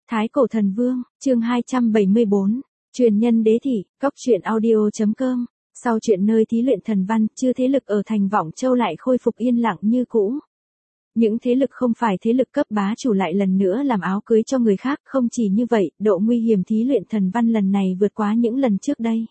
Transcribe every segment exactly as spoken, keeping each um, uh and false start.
Thái Cổ Thần Vương, chương hai trăm bảy mươi bốn, truyền nhân đế thị, cóc truyện audio.com. Sau chuyện nơi thí luyện thần văn, chưa thế lực ở thành Vọng Châu lại khôi phục yên lặng như cũ. Những thế lực không phải thế lực cấp bá chủ lại lần nữa làm áo cưới cho người khác, không chỉ như vậy, độ nguy hiểm thí luyện thần văn lần này vượt quá những lần trước đây.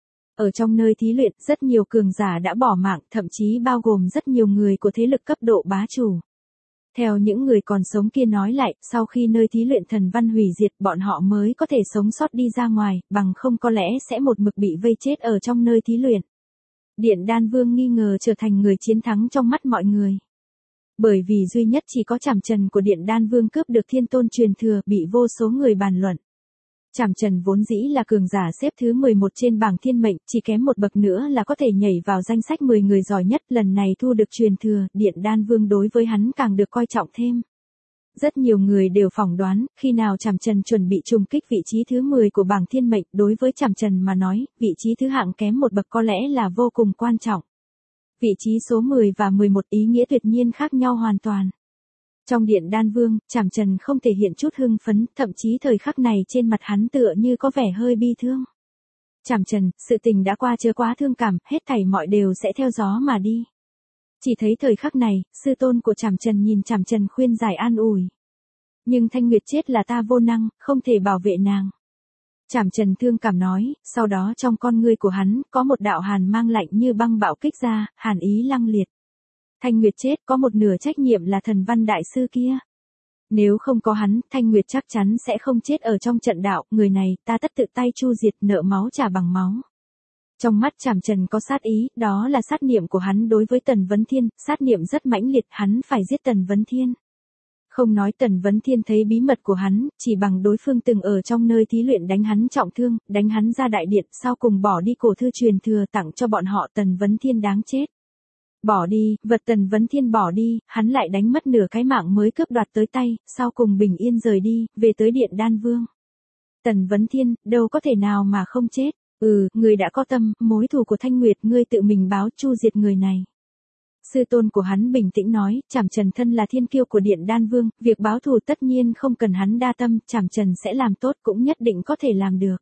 Ở trong nơi thí luyện, rất nhiều cường giả đã bỏ mạng, thậm chí bao gồm rất nhiều người của thế lực cấp độ bá chủ. Theo những người còn sống kia nói lại, sau khi nơi thí luyện thần văn hủy diệt, bọn họ mới có thể sống sót đi ra ngoài, bằng không có lẽ sẽ một mực bị vây chết ở trong nơi thí luyện. Điện Đan Vương nghi ngờ trở thành người chiến thắng trong mắt mọi người. Bởi vì duy nhất chỉ có Trảm Trần của Điện Đan Vương cướp được thiên tôn truyền thừa, bị vô số người bàn luận. Trảm Trần vốn dĩ là cường giả xếp thứ mười một trên bảng thiên mệnh, chỉ kém một bậc nữa là có thể nhảy vào danh sách mười người giỏi nhất, lần này thu được truyền thừa, Điện Đan Vương đối với hắn càng được coi trọng thêm. Rất nhiều người đều phỏng đoán, khi nào Trảm Trần chuẩn bị trùng kích vị trí thứ mười của bảng thiên mệnh, đối với Trảm Trần mà nói, vị trí thứ hạng kém một bậc có lẽ là vô cùng quan trọng. Vị trí số mười và mười một ý nghĩa tuyệt nhiên khác nhau hoàn toàn. Trong Điện Đan Vương, Trảm Trần không thể hiện chút hưng phấn, thậm chí thời khắc này trên mặt hắn tựa như có vẻ hơi bi thương. Trảm Trần, sự tình đã qua chưa quá thương cảm, hết thảy mọi đều sẽ theo gió mà đi. Chỉ thấy thời khắc này, sư tôn của Trảm Trần nhìn Trảm Trần khuyên giải an ủi. Nhưng Thanh Nguyệt chết là ta vô năng, không thể bảo vệ nàng. Trảm Trần thương cảm nói, sau đó trong con ngươi của hắn, có một đạo hàn mang lạnh như băng bạo kích ra, hàn ý lăng liệt. Thanh Nguyệt chết, có một nửa trách nhiệm là thần văn đại sư kia. Nếu không có hắn, Thanh Nguyệt chắc chắn sẽ không chết ở trong trận đạo, người này, ta tất tự tay chu diệt, nợ máu trả bằng máu. Trong mắt Trảm Trần có sát ý, đó là sát niệm của hắn đối với Tần Vấn Thiên, sát niệm rất mãnh liệt, hắn phải giết Tần Vấn Thiên. Không nói Tần Vấn Thiên thấy bí mật của hắn, chỉ bằng đối phương từng ở trong nơi thí luyện đánh hắn trọng thương, đánh hắn ra đại điện, sau cùng bỏ đi cổ thư truyền thừa tặng cho bọn họ, Tần Vấn Thiên đáng chết. Bỏ đi, vật Tần Vấn Thiên bỏ đi, hắn lại đánh mất nửa cái mạng mới cướp đoạt tới tay, sau cùng bình yên rời đi, về tới Điện Đan Vương. Tần Vấn Thiên, đâu có thể nào mà không chết, ừ, người đã có tâm, mối thù của Thanh Nguyệt ngươi tự mình báo chu diệt người này. Sư tôn của hắn bình tĩnh nói, Trảm Trần thân là thiên kiêu của Điện Đan Vương, việc báo thù tất nhiên không cần hắn đa tâm, Trảm Trần sẽ làm tốt cũng nhất định có thể làm được.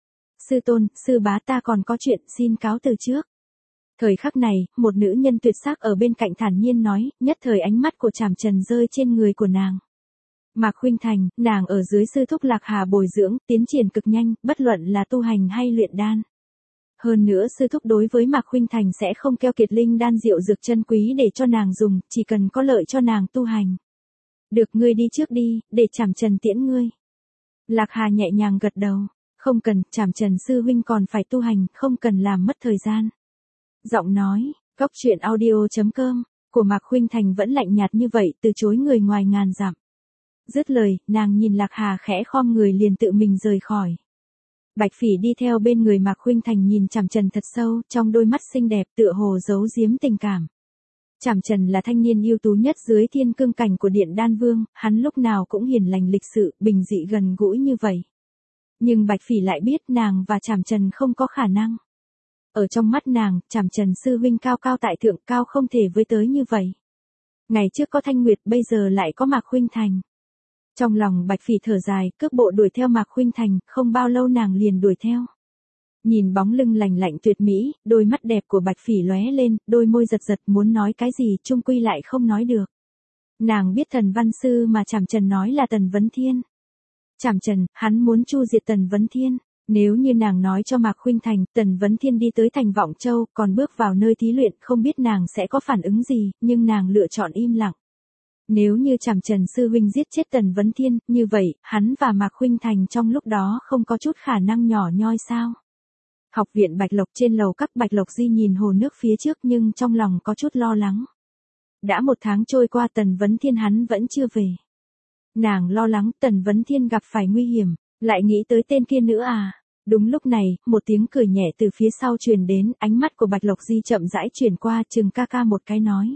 Sư tôn, sư bá ta còn có chuyện, xin cáo từ trước. Thời khắc này, một nữ nhân tuyệt sắc ở bên cạnh thản nhiên nói, nhất thời ánh mắt của Trảm Trần rơi trên người của nàng. Mạc Khuynh Thành, nàng ở dưới sư thúc Lạc Hà bồi dưỡng, tiến triển cực nhanh, bất luận là tu hành hay luyện đan. Hơn nữa sư thúc đối với Mạc Khuynh Thành sẽ không keo kiệt linh đan diệu dược chân quý để cho nàng dùng, chỉ cần có lợi cho nàng tu hành. Được, ngươi đi trước đi, để Trảm Trần tiễn ngươi. Lạc Hà nhẹ nhàng gật đầu, không cần, Trảm Trần sư huynh còn phải tu hành, không cần làm mất thời gian. Giọng nói, cóc truyện audio.com, của Mạc Khuynh Thành vẫn lạnh nhạt như vậy, từ chối người ngoài ngàn dặm. Dứt lời, nàng nhìn Lạc Hà khẽ khom người liền tự mình rời khỏi. Bạch Phỉ đi theo bên người Mạc Khuynh Thành nhìn Trảm Trần thật sâu, trong đôi mắt xinh đẹp tựa hồ giấu giếm tình cảm. Trảm Trần là thanh niên ưu tú nhất dưới thiên cương cảnh của Điện Đan Vương, hắn lúc nào cũng hiền lành lịch sự, bình dị gần gũi như vậy. Nhưng Bạch Phỉ lại biết nàng và Trảm Trần không có khả năng. Ở trong mắt nàng, Trảm Trần sư huynh cao cao tại thượng, cao không thể với tới như vậy. Ngày trước có Thanh Nguyệt, bây giờ lại có Mạc Khuynh Thành. Trong lòng Bạch Phỉ thở dài, cước bộ đuổi theo Mạc Khuynh Thành, không bao lâu nàng liền đuổi theo. Nhìn bóng lưng lành lạnh tuyệt mỹ, đôi mắt đẹp của Bạch Phỉ lóe lên, đôi môi giật giật muốn nói cái gì, chung quy lại không nói được. Nàng biết thần văn sư mà Trảm Trần nói là Tần Vấn Thiên. Trảm Trần, hắn muốn chu diệt Tần Vấn Thiên. Nếu như nàng nói cho Mạc Khuynh Thành, Tần Vấn Thiên đi tới thành Vọng Châu, còn bước vào nơi thí luyện, không biết nàng sẽ có phản ứng gì, nhưng nàng lựa chọn im lặng. Nếu như Trảm Trần sư huynh giết chết Tần Vấn Thiên, như vậy, hắn và Mạc Khuynh Thành trong lúc đó không có chút khả năng nhỏ nhoi sao? Học viện Bạch Lộc, trên lầu các, Bạch Lộc Di nhìn hồ nước phía trước nhưng trong lòng có chút lo lắng. Đã một tháng trôi qua, Tần Vấn Thiên hắn vẫn chưa về. Nàng lo lắng Tần Vấn Thiên gặp phải nguy hiểm, lại nghĩ tới tên kia nữa à. Đúng lúc này, một tiếng cười nhẹ từ phía sau truyền đến, ánh mắt của Bạch Lộc Di chậm rãi chuyển qua, chừng ca ca một cái nói.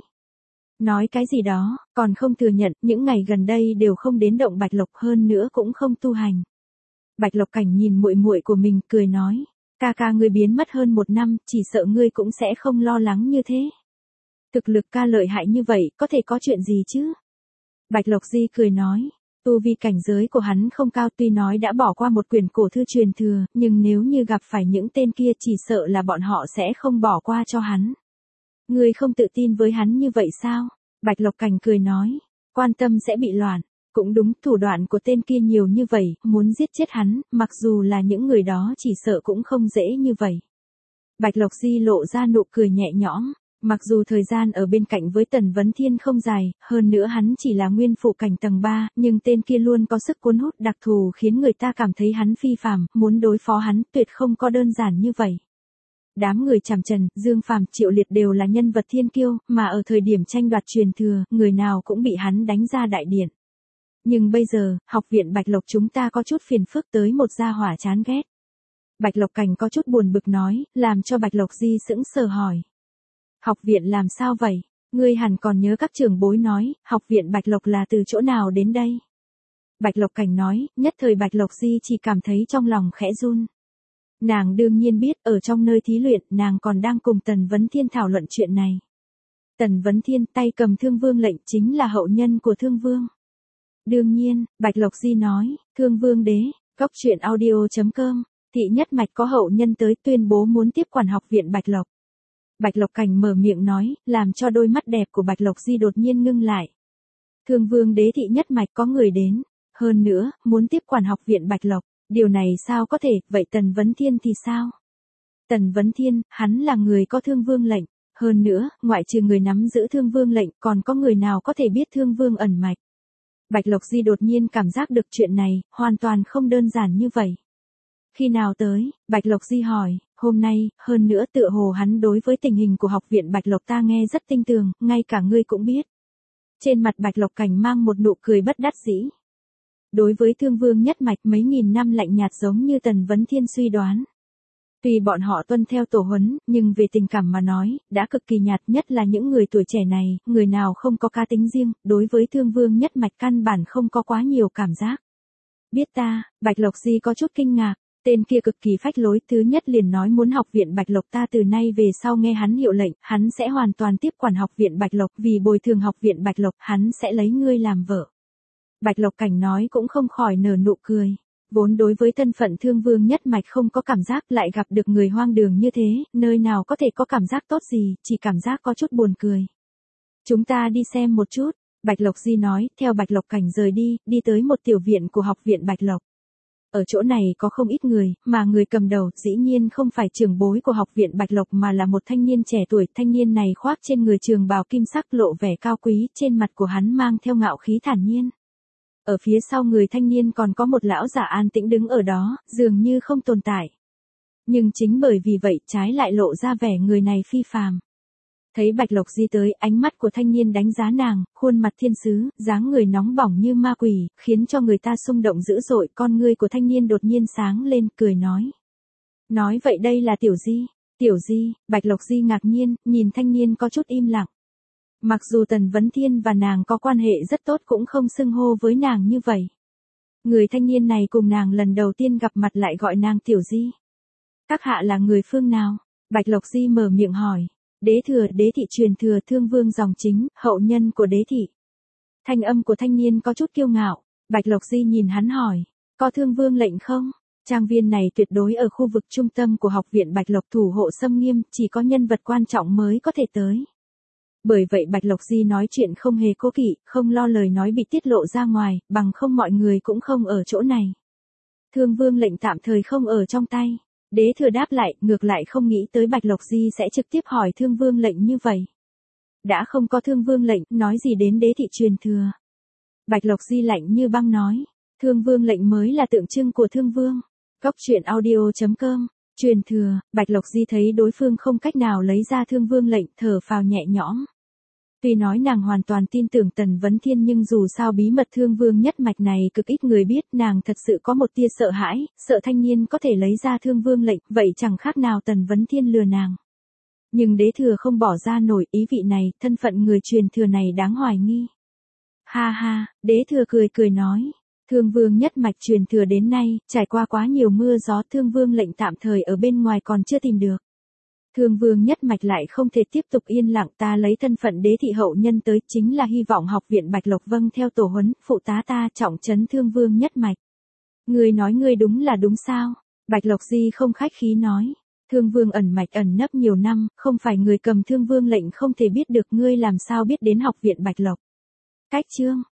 Nói cái gì đó, còn không thừa nhận, những ngày gần đây đều không đến động Bạch Lộc, hơn nữa cũng không tu hành. Bạch Lộc Cảnh nhìn muội muội của mình, cười nói, ca ca ngươi biến mất hơn một năm, chỉ sợ ngươi cũng sẽ không lo lắng như thế. Thực lực ca lợi hại như vậy, có thể có chuyện gì chứ? Bạch Lộc Di cười nói, Tu vi cảnh giới của hắn không cao, tuy nói đã bỏ qua một quyển cổ thư truyền thừa, nhưng nếu như gặp phải những tên kia chỉ sợ là bọn họ sẽ không bỏ qua cho hắn. Ngươi không tự tin với hắn như vậy sao? Bạch Lộc Cảnh cười nói, quan tâm sẽ bị loạn. Cũng đúng, thủ đoạn của tên kia nhiều như vậy, muốn giết chết hắn, mặc dù là những người đó chỉ sợ cũng không dễ như vậy. Bạch Lộc Di lộ ra nụ cười nhẹ nhõm, mặc dù thời gian ở bên cạnh với Tần Vấn Thiên không dài, hơn nữa hắn chỉ là nguyên phụ cảnh tầng ba, nhưng tên kia luôn có sức cuốn hút đặc thù khiến người ta cảm thấy hắn phi phàm, muốn đối phó hắn tuyệt không có đơn giản như vậy. Đám người Trảm Trần, Dương Phàm, Triệu Liệt đều là nhân vật thiên kiêu, mà ở thời điểm tranh đoạt truyền thừa, người nào cũng bị hắn đánh ra đại điện. Nhưng bây giờ, học viện Bạch Lộc chúng ta có chút phiền phức tới một gia hỏa chán ghét. Bạch Lộc Cảnh có chút buồn bực nói, làm cho Bạch Lộc Di sững sờ hỏi. Học viện làm sao vậy? Ngươi hẳn còn nhớ các trưởng bối nói, học viện Bạch Lộc là từ chỗ nào đến đây? Bạch Lộc Cảnh nói, nhất thời Bạch Lộc Di chỉ cảm thấy trong lòng khẽ run. Nàng đương nhiên biết, ở trong nơi thí luyện, nàng còn đang cùng Tần Vấn Thiên thảo luận chuyện này. Tần Vấn Thiên tay cầm Thương Vương lệnh chính là hậu nhân của Thương Vương. Đương nhiên, Bạch Lộc Di nói, Thương Vương đế, cốc truyện audio chấm com, thị nhất mạch có hậu nhân tới tuyên bố muốn tiếp quản học viện Bạch Lộc. Bạch Lộc Cảnh mở miệng nói, làm cho đôi mắt đẹp của Bạch Lộc Di đột nhiên ngưng lại. Thương Vương đế thị nhất mạch có người đến, hơn nữa, muốn tiếp quản học viện Bạch Lộc, điều này sao có thể, vậy Tần Vấn Thiên thì sao? Tần Vấn Thiên, hắn là người có Thương Vương lệnh, hơn nữa, ngoại trừ người nắm giữ Thương Vương lệnh, còn có người nào có thể biết Thương Vương ẩn mạch? Bạch Lộc Di đột nhiên cảm giác được chuyện này, hoàn toàn không đơn giản như vậy. Khi nào tới, Bạch Lộc Di hỏi, hôm nay, hơn nữa tựa hồ hắn đối với tình hình của học viện Bạch Lộc ta nghe rất tinh tường, ngay cả ngươi cũng biết. Trên mặt Bạch Lộc Cảnh mang một nụ cười bất đắc dĩ. Đối với Thương Vương nhất mạch mấy nghìn năm lạnh nhạt giống như Tần Vấn Thiên suy đoán. Tuy bọn họ tuân theo tổ huấn, nhưng về tình cảm mà nói, đã cực kỳ nhạt, nhất là những người tuổi trẻ này, người nào không có cá tính riêng, đối với Thương Vương nhất mạch căn bản không có quá nhiều cảm giác. Biết ta, Bạch Lộc Di có chút kinh ngạc, tên kia cực kỳ phách lối, thứ nhất liền nói muốn học viện Bạch Lộc ta từ nay về sau nghe hắn hiệu lệnh, hắn sẽ hoàn toàn tiếp quản học viện Bạch Lộc, vì bồi thường học viện Bạch Lộc, hắn sẽ lấy ngươi làm vợ. Bạch Lộc Cảnh nói cũng không khỏi nở nụ cười. Vốn đối với thân phận Thương Vương nhất mạch không có cảm giác, lại gặp được người hoang đường như thế, nơi nào có thể có cảm giác tốt gì, chỉ cảm giác có chút buồn cười. Chúng ta đi xem một chút, Bạch Lộc Di nói, theo Bạch Lộc Cảnh rời đi, đi tới một tiểu viện của học viện Bạch Lộc. Ở chỗ này có không ít người, mà người cầm đầu dĩ nhiên không phải trưởng bối của học viện Bạch Lộc mà là một thanh niên trẻ tuổi. Thanh niên này khoác trên người trường bào kim sắc lộ vẻ cao quý, trên mặt của hắn mang theo ngạo khí thản nhiên. Ở phía sau người thanh niên còn có một lão giả an tĩnh đứng ở đó, dường như không tồn tại. Nhưng chính bởi vì vậy trái lại lộ ra vẻ người này phi phàm. Thấy Bạch Lộc Di tới, ánh mắt của thanh niên đánh giá nàng, khuôn mặt thiên sứ, dáng người nóng bỏng như ma quỷ, khiến cho người ta xung động dữ dội. Con ngươi của thanh niên đột nhiên sáng lên, cười nói. Nói vậy đây là Tiểu Di. Tiểu Di, Bạch Lộc Di ngạc nhiên, nhìn thanh niên có chút im lặng. Mặc dù Tần Vấn Thiên và nàng có quan hệ rất tốt cũng không xưng hô với nàng như vậy. Người thanh niên này cùng nàng lần đầu tiên gặp mặt lại gọi nàng Tiểu Di. Các hạ là người phương nào? Bạch Lộc Di mở miệng hỏi. Đế thừa, đế thị truyền thừa Thương Vương dòng chính, hậu nhân của đế thị. Thanh âm của thanh niên có chút kiêu ngạo. Bạch Lộc Di nhìn hắn hỏi. Có Thương Vương lệnh không? Trang viên này tuyệt đối ở khu vực trung tâm của học viện Bạch Lộc, thủ hộ xâm nghiêm, chỉ có nhân vật quan trọng mới có thể tới. Bởi vậy Bạch Lộc Di nói chuyện không hề cố kỵ, không lo lời nói bị tiết lộ ra ngoài, bằng không mọi người cũng không ở chỗ này. Thương Vương lệnh tạm thời không ở trong tay. Đế thừa đáp lại, ngược lại không nghĩ tới Bạch Lộc Di sẽ trực tiếp hỏi Thương Vương lệnh như vậy. Đã không có Thương Vương lệnh, nói gì đến đế thị truyền thừa. Bạch Lộc Di lạnh như băng nói, Thương Vương lệnh mới là tượng trưng của Thương Vương. Cốc truyện audio chấm com, truyền thừa. Bạch Lộc Di thấy đối phương không cách nào lấy ra Thương Vương lệnh, thở phào nhẹ nhõm. Tuy nói nàng hoàn toàn tin tưởng Tần Vấn Thiên, nhưng dù sao bí mật Thương Vương nhất mạch này cực ít người biết, nàng thật sự có một tia sợ hãi, sợ thanh niên có thể lấy ra Thương Vương lệnh, vậy chẳng khác nào Tần Vấn Thiên lừa nàng. Nhưng đế thừa không bỏ ra nổi ý vị này, thân phận người truyền thừa này đáng hoài nghi. Ha ha, đế thừa cười cười nói, Thương Vương nhất mạch truyền thừa đến nay, trải qua quá nhiều mưa gió, Thương Vương lệnh tạm thời ở bên ngoài còn chưa tìm được. Thương vương nhất mạch lại không thể tiếp tục yên lặng, ta lấy thân phận đế thị hậu nhân tới, chính là hy vọng học viện Bạch Lộc vâng theo tổ huấn, phụ tá ta trọng trấn thương vương nhất mạch. Ngươi nói ngươi đúng là đúng sao? Bạch Lộc Di không khách khí nói. Thương vương ẩn mạch ẩn nấp nhiều năm, không phải người cầm thương vương lệnh không thể biết được, ngươi làm sao biết đến học viện Bạch Lộc. Cách chương,